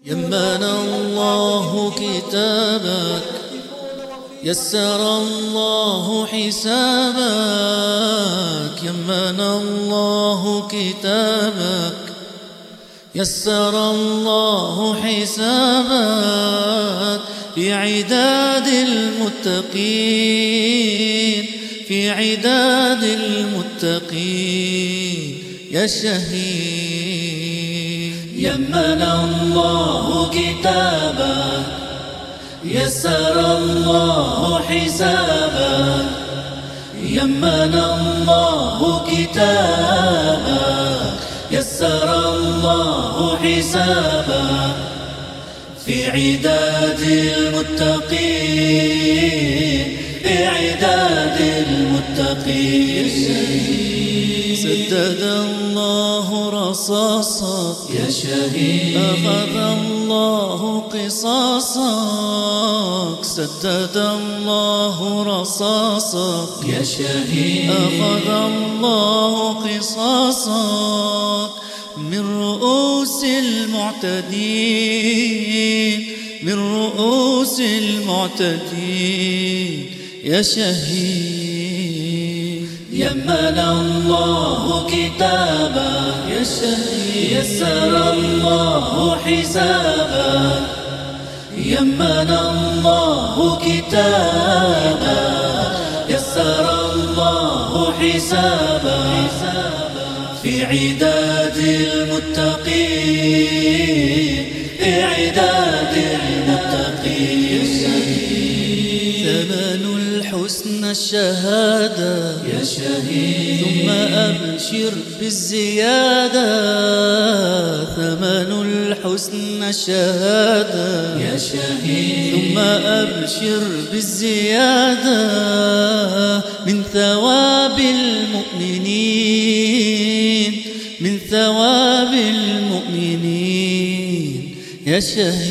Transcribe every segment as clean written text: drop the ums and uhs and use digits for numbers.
يمن الله كتابك، يسر الله حسابك. يمن الله كتابك، يسر الله حسابك. في عداد المتقين، في عداد المتقين يا شهيد. يمن الله كتابك، يسر الله حسابك. يمن الله كتابك، يسر الله حسابك. في عداد المتقين، في عداد المتقين. سدد الله رصاصك يا شهيد، أخذ الله قصاصك. سدد الله رصاصك يا شهيد، أخذ الله قصاصك. من رؤوس المعتدين، من رؤوس المعتدين يا شهيد. يمن الله كتابك، يا شهيد، يسر الله حسابك. يمن الله كتابك، يسر الله حسابك. في عداد المتقين، في عداد المتقين. ثمن الحسن الشهادة يا شهيد، ثم أبشر بالزيادة. ثمن الحسن الشهادة يا شهيد، ثم أبشر بالزيادة. من ثواب المؤمنين، من ثواب المؤمنين يا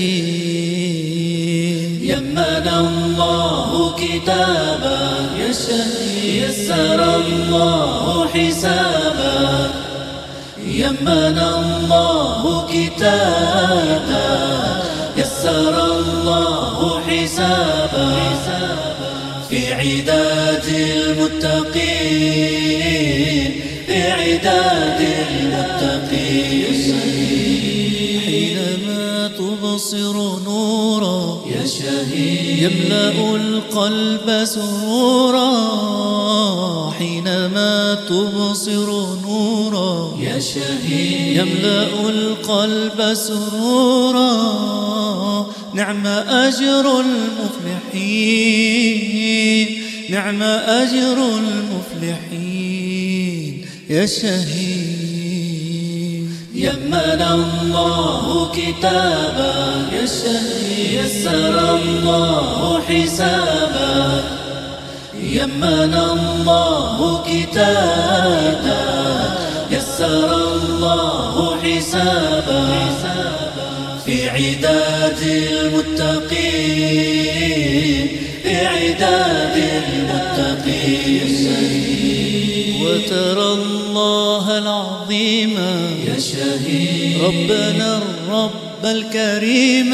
شهيد. يمن الله كتابك، يا شهيد، يسر الله حسابك. يمن الله كتابك، يسر الله حسابك. في عداد المتقين، في عداد المتقين. حينما تبصر نورا يا شهيد، يملأ القلب سرورا. حينما تبصر نورا يا شهيد، يملأ القلب سرورا. نعم أجر المفلحين، نعم أجر المفلحين يا شهيد. يمن الله كتابك، يا شهيد، يسر الله حسابك. يمن الله كتابك، يسر الله حسابك. في عداد المتقين، في عداد المتقين. وترى الله العظيم يا شهيد، ربنا الرب الكريم.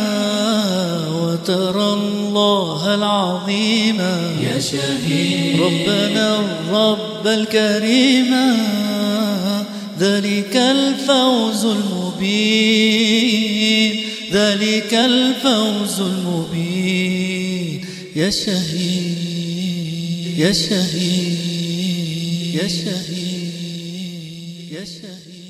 وترى الله العظيم يا شهيد، ربنا الرب الكريم. ذلك الفوز المبين، ذلك الفوز المبين يا شهيد، يا شهيد، يا شهيد، يا شهيد.